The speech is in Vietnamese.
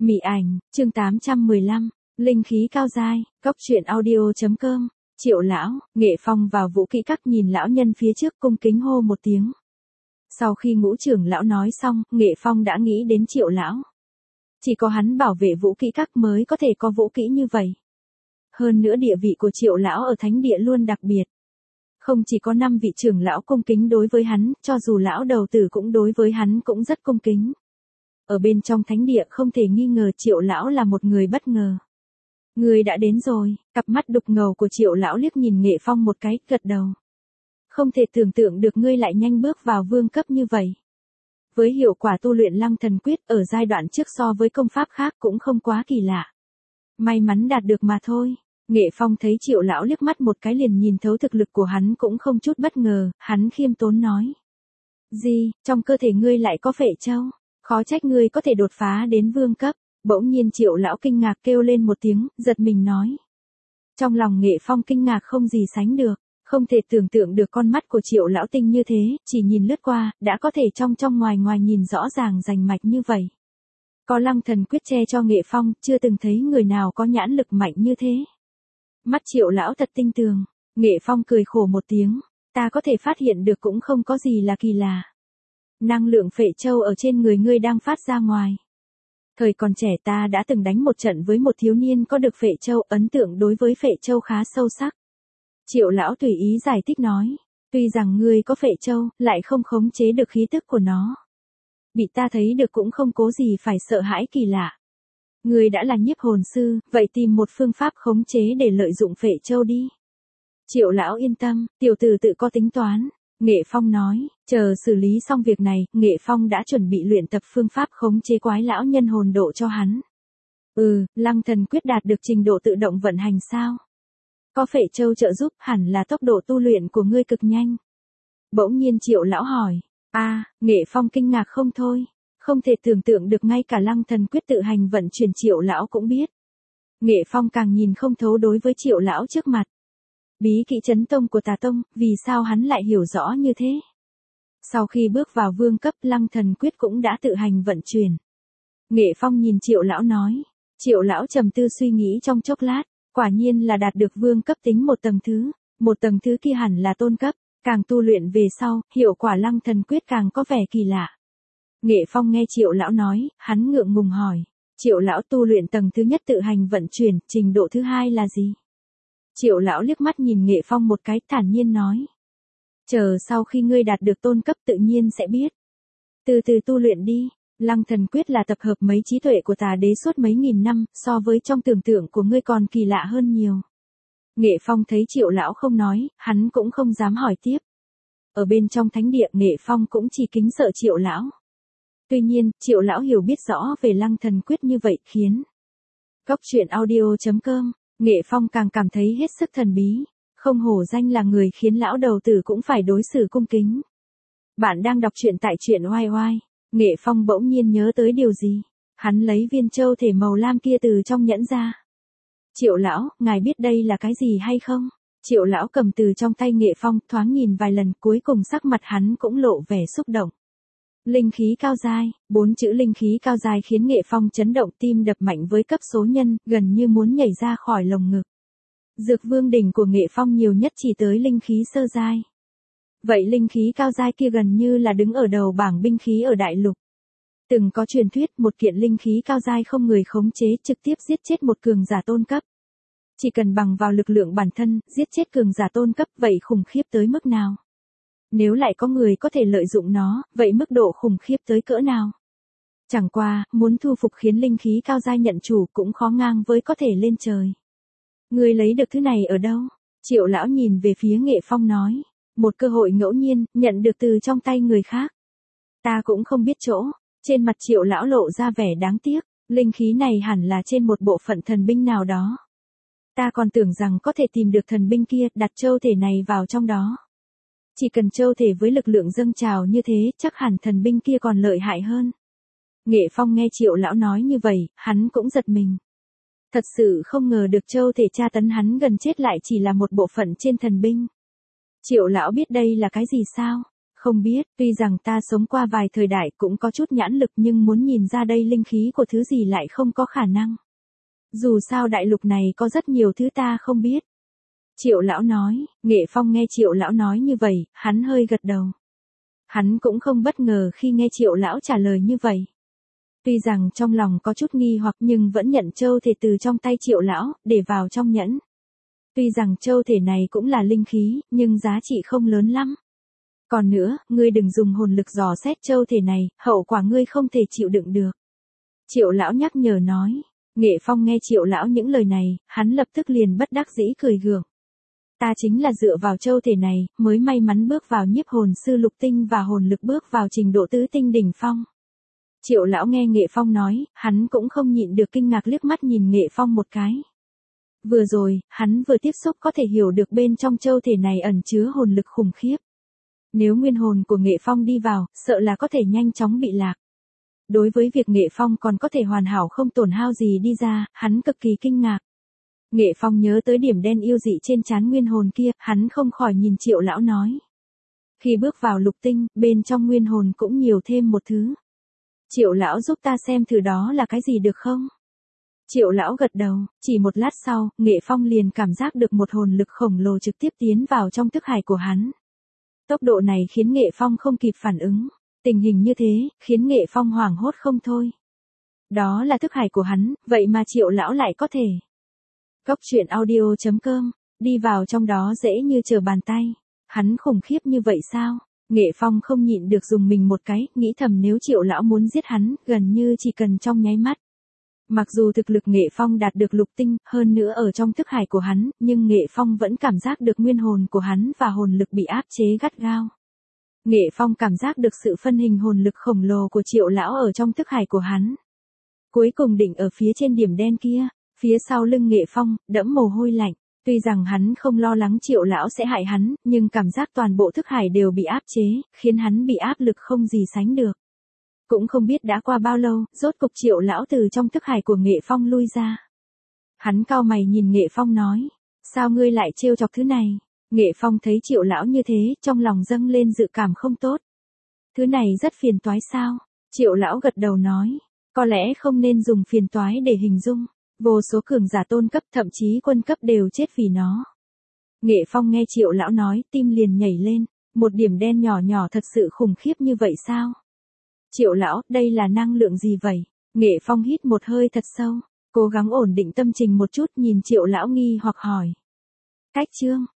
Mị ảnh, chương 815, linh khí cao giai, cốc truyện audio.com, Triệu lão, Nghệ Phong vào Vũ Kỹ Các nhìn lão nhân phía trước cung kính hô một tiếng. Sau khi Ngũ trưởng lão nói xong, Nghệ Phong đã nghĩ đến Triệu lão. Chỉ có hắn bảo vệ Vũ Kỹ Các mới có thể có vũ kỹ như vậy. Hơn nữa địa vị của Triệu lão ở thánh địa luôn đặc biệt. Không chỉ có 5 vị trưởng lão cung kính đối với hắn, cho dù lão đầu tử cũng đối với hắn cũng rất cung kính. Ở bên trong thánh địa không thể nghi ngờ Triệu lão là một người bất ngờ. Người đã đến rồi, cặp mắt đục ngầu của Triệu lão liếc nhìn Nghệ Phong một cái, gật đầu. Không thể tưởng tượng được ngươi lại nhanh bước vào vương cấp như vậy. Với hiệu quả tu luyện Lăng Thần Quyết ở giai đoạn trước so với công pháp khác cũng không quá kỳ lạ. May mắn đạt được mà thôi. Nghệ Phong thấy Triệu lão liếc mắt một cái liền nhìn thấu thực lực của hắn cũng không chút bất ngờ, hắn khiêm tốn nói. Gì, trong cơ thể ngươi lại có phệ châu, khó trách ngươi có thể đột phá đến vương cấp. Bỗng nhiên Triệu lão kinh ngạc kêu lên một tiếng, giật mình nói. Trong lòng Nghệ Phong kinh ngạc không gì sánh được, không thể tưởng tượng được con mắt của Triệu lão tinh như thế, chỉ nhìn lướt qua, đã có thể trong ngoài ngoài nhìn rõ ràng rành mạch như vậy. Có Lăng Thần Quyết che cho Nghệ Phong, chưa từng thấy người nào có nhãn lực mạnh như thế. Mắt Triệu lão thật tinh tường, Nghệ Phong cười khổ một tiếng, ta có thể phát hiện được cũng không có gì là kỳ lạ. Năng lượng phệ châu ở trên người ngươi đang phát ra ngoài. Thời còn trẻ ta đã từng đánh một trận với một thiếu niên có được phệ châu, ấn tượng đối với phệ châu khá sâu sắc. Triệu lão tùy ý giải thích nói, tuy rằng ngươi có phệ châu, lại không khống chế được khí tức của nó. Bị ta thấy được cũng không có gì phải sợ hãi kỳ lạ. Ngươi đã là nhiếp hồn sư, vậy tìm một phương pháp khống chế để lợi dụng phệ châu đi. Triệu lão yên tâm, tiểu tử tự có tính toán. Nghệ Phong nói, chờ xử lý xong việc này, Nghệ Phong đã chuẩn bị luyện tập phương pháp khống chế quái lão nhân hồn độ cho hắn. Lăng Thần Quyết đạt được trình độ tự động vận hành sao? Có phệ châu trợ giúp hẳn là tốc độ tu luyện của ngươi cực nhanh. Bỗng nhiên Triệu lão hỏi, Nghệ Phong kinh ngạc không thôi, không thể tưởng tượng được ngay cả Lăng Thần Quyết tự hành vận chuyển Triệu lão cũng biết. Nghệ Phong càng nhìn không thấu đối với Triệu lão trước mặt. Bí kỹ chấn tông của Tà Tông, vì sao hắn lại hiểu rõ như thế? Sau khi bước vào vương cấp, Lăng Thần Quyết cũng đã tự hành vận chuyển. Nghệ Phong nhìn Triệu lão nói. Triệu lão trầm tư suy nghĩ trong chốc lát, quả nhiên là đạt được vương cấp tính một tầng thứ kia hẳn là tôn cấp, càng tu luyện về sau, hiệu quả Lăng Thần Quyết càng có vẻ kỳ lạ. Nghệ Phong nghe Triệu lão nói, hắn ngượng ngùng hỏi. Triệu lão tu luyện tầng thứ nhất tự hành vận chuyển, trình độ thứ hai là gì? Triệu lão liếc mắt nhìn Nghệ Phong một cái, thản nhiên nói. Chờ sau khi ngươi đạt được tôn cấp tự nhiên sẽ biết. Từ từ tu luyện đi, Lăng Thần Quyết là tập hợp mấy trí tuệ của Tà Đế suốt mấy nghìn năm, so với trong tưởng tượng của ngươi còn kỳ lạ hơn nhiều. Nghệ Phong thấy Triệu lão không nói, hắn cũng không dám hỏi tiếp. Ở bên trong thánh địa Nghệ Phong cũng chỉ kính sợ Triệu lão. Tuy nhiên, Triệu lão hiểu biết rõ về Lăng Thần Quyết như vậy khiến. Cốc truyện audio.com, Nghệ Phong càng cảm thấy hết sức thần bí, không hổ danh là người khiến lão đầu tử cũng phải đối xử cung kính. Bạn đang đọc truyện tại truyện oai oai. Nghệ Phong bỗng nhiên nhớ tới điều gì, hắn lấy viên châu thể màu lam kia từ trong nhẫn ra. Triệu lão, ngài biết đây là cái gì hay không? Triệu lão cầm từ trong tay Nghệ Phong, thoáng nhìn vài lần, cuối cùng sắc mặt hắn cũng lộ vẻ xúc động. Linh khí cao giai, 4 chữ linh khí cao giai khiến Nghệ Phong chấn động, tim đập mạnh với cấp số nhân, gần như muốn nhảy ra khỏi lồng ngực. Dược vương đỉnh của Nghệ Phong nhiều nhất chỉ tới linh khí sơ giai. Vậy linh khí cao giai kia gần như là đứng ở đầu bảng binh khí ở đại lục. Từng có truyền thuyết một kiện linh khí cao giai không người khống chế trực tiếp giết chết một cường giả tôn cấp. Chỉ cần bằng vào lực lượng bản thân, giết chết cường giả tôn cấp, vậy khủng khiếp tới mức nào? Nếu lại có người có thể lợi dụng nó, vậy mức độ khủng khiếp tới cỡ nào? Chẳng qua, muốn thu phục khiến linh khí cao giai nhận chủ cũng khó ngang với có thể lên trời. Người lấy được thứ này ở đâu? Triệu lão nhìn về phía Nghệ Phong nói. Một cơ hội ngẫu nhiên, nhận được từ trong tay người khác. Ta cũng không biết chỗ. Trên mặt Triệu lão lộ ra vẻ đáng tiếc. Linh khí này hẳn là trên một bộ phận thần binh nào đó. Ta còn tưởng rằng có thể tìm được thần binh kia, đặt châu thể này vào trong đó. Chỉ cần châu thể với lực lượng dâng trào như thế, chắc hẳn thần binh kia còn lợi hại hơn. Nghệ Phong nghe Triệu lão nói như vậy, hắn cũng giật mình. Thật sự không ngờ được châu thể tra tấn hắn gần chết lại chỉ là một bộ phận trên thần binh. Triệu lão biết đây là cái gì sao? Không biết, tuy rằng ta sống qua vài thời đại cũng có chút nhãn lực nhưng muốn nhìn ra đây linh khí của thứ gì lại không có khả năng. Dù sao đại lục này có rất nhiều thứ ta không biết. Triệu lão nói, Nghệ Phong nghe Triệu lão nói như vậy, hắn hơi gật đầu. Hắn cũng không bất ngờ khi nghe Triệu lão trả lời như vậy. Tuy rằng trong lòng có chút nghi hoặc nhưng vẫn nhận châu thể từ trong tay Triệu lão, để vào trong nhẫn. Tuy rằng châu thể này cũng là linh khí, nhưng giá trị không lớn lắm. Còn nữa, ngươi đừng dùng hồn lực dò xét châu thể này, hậu quả ngươi không thể chịu đựng được. Triệu lão nhắc nhở nói. Nghệ Phong nghe Triệu lão những lời này, hắn lập tức liền bất đắc dĩ cười gượng. Ta chính là dựa vào châu thể này, mới may mắn bước vào nhiếp hồn sư lục tinh và hồn lực bước vào trình độ tứ tinh đỉnh phong. Triệu lão nghe Nghệ Phong nói, hắn cũng không nhịn được kinh ngạc liếc mắt nhìn Nghệ Phong một cái. Vừa rồi, hắn vừa tiếp xúc có thể hiểu được bên trong châu thể này ẩn chứa hồn lực khủng khiếp. Nếu nguyên hồn của Nghệ Phong đi vào, sợ là có thể nhanh chóng bị lạc. Đối với việc Nghệ Phong còn có thể hoàn hảo không tổn hao gì đi ra, hắn cực kỳ kinh ngạc. Nghệ Phong nhớ tới điểm đen yêu dị trên trán nguyên hồn kia, hắn không khỏi nhìn Triệu lão nói. Khi bước vào lục tinh, bên trong nguyên hồn cũng nhiều thêm một thứ. Triệu lão giúp ta xem thử đó là cái gì được không? Triệu lão gật đầu, chỉ một lát sau, Nghệ Phong liền cảm giác được một hồn lực khổng lồ trực tiếp tiến vào trong thức hải của hắn. Tốc độ này khiến Nghệ Phong không kịp phản ứng. Tình hình như thế, khiến Nghệ Phong hoảng hốt không thôi. Đó là thức hải của hắn, vậy mà Triệu lão lại có thể. Góc truyện audio.com, đi vào trong đó dễ như trở bàn tay. Hắn khủng khiếp như vậy sao? Nghệ Phong không nhịn được dùng mình một cái, nghĩ thầm nếu Triệu lão muốn giết hắn, gần như chỉ cần trong nháy mắt. Mặc dù thực lực Nghệ Phong đạt được lục tinh, hơn nữa ở trong thức hải của hắn, nhưng Nghệ Phong vẫn cảm giác được nguyên hồn của hắn và hồn lực bị áp chế gắt gao. Nghệ Phong cảm giác được sự phân hình hồn lực khổng lồ của Triệu lão ở trong thức hải của hắn. Cuối cùng định ở phía trên điểm đen kia, phía sau lưng Nghệ Phong, đẫm mồ hôi lạnh. Tuy rằng hắn không lo lắng Triệu lão sẽ hại hắn, nhưng cảm giác toàn bộ thức hải đều bị áp chế, khiến hắn bị áp lực không gì sánh được. Cũng không biết đã qua bao lâu, rốt cục Triệu lão từ trong thức hải của Nghệ Phong lui ra. Hắn cau mày nhìn Nghệ Phong nói, sao ngươi lại trêu chọc thứ này? Nghệ Phong thấy Triệu lão như thế, trong lòng dâng lên dự cảm không tốt. Thứ này rất phiền toái sao? Triệu lão gật đầu nói, có lẽ không nên dùng phiền toái để hình dung. Vô số cường giả tôn cấp thậm chí quân cấp đều chết vì nó. Nghệ Phong nghe Triệu lão nói, tim liền nhảy lên, một điểm đen nhỏ nhỏ thật sự khủng khiếp như vậy sao? Triệu lão, đây là năng lượng gì vậy? Nghệ Phong hít một hơi thật sâu, cố gắng ổn định tâm trình một chút nhìn Triệu lão nghi hoặc hỏi. Cách chương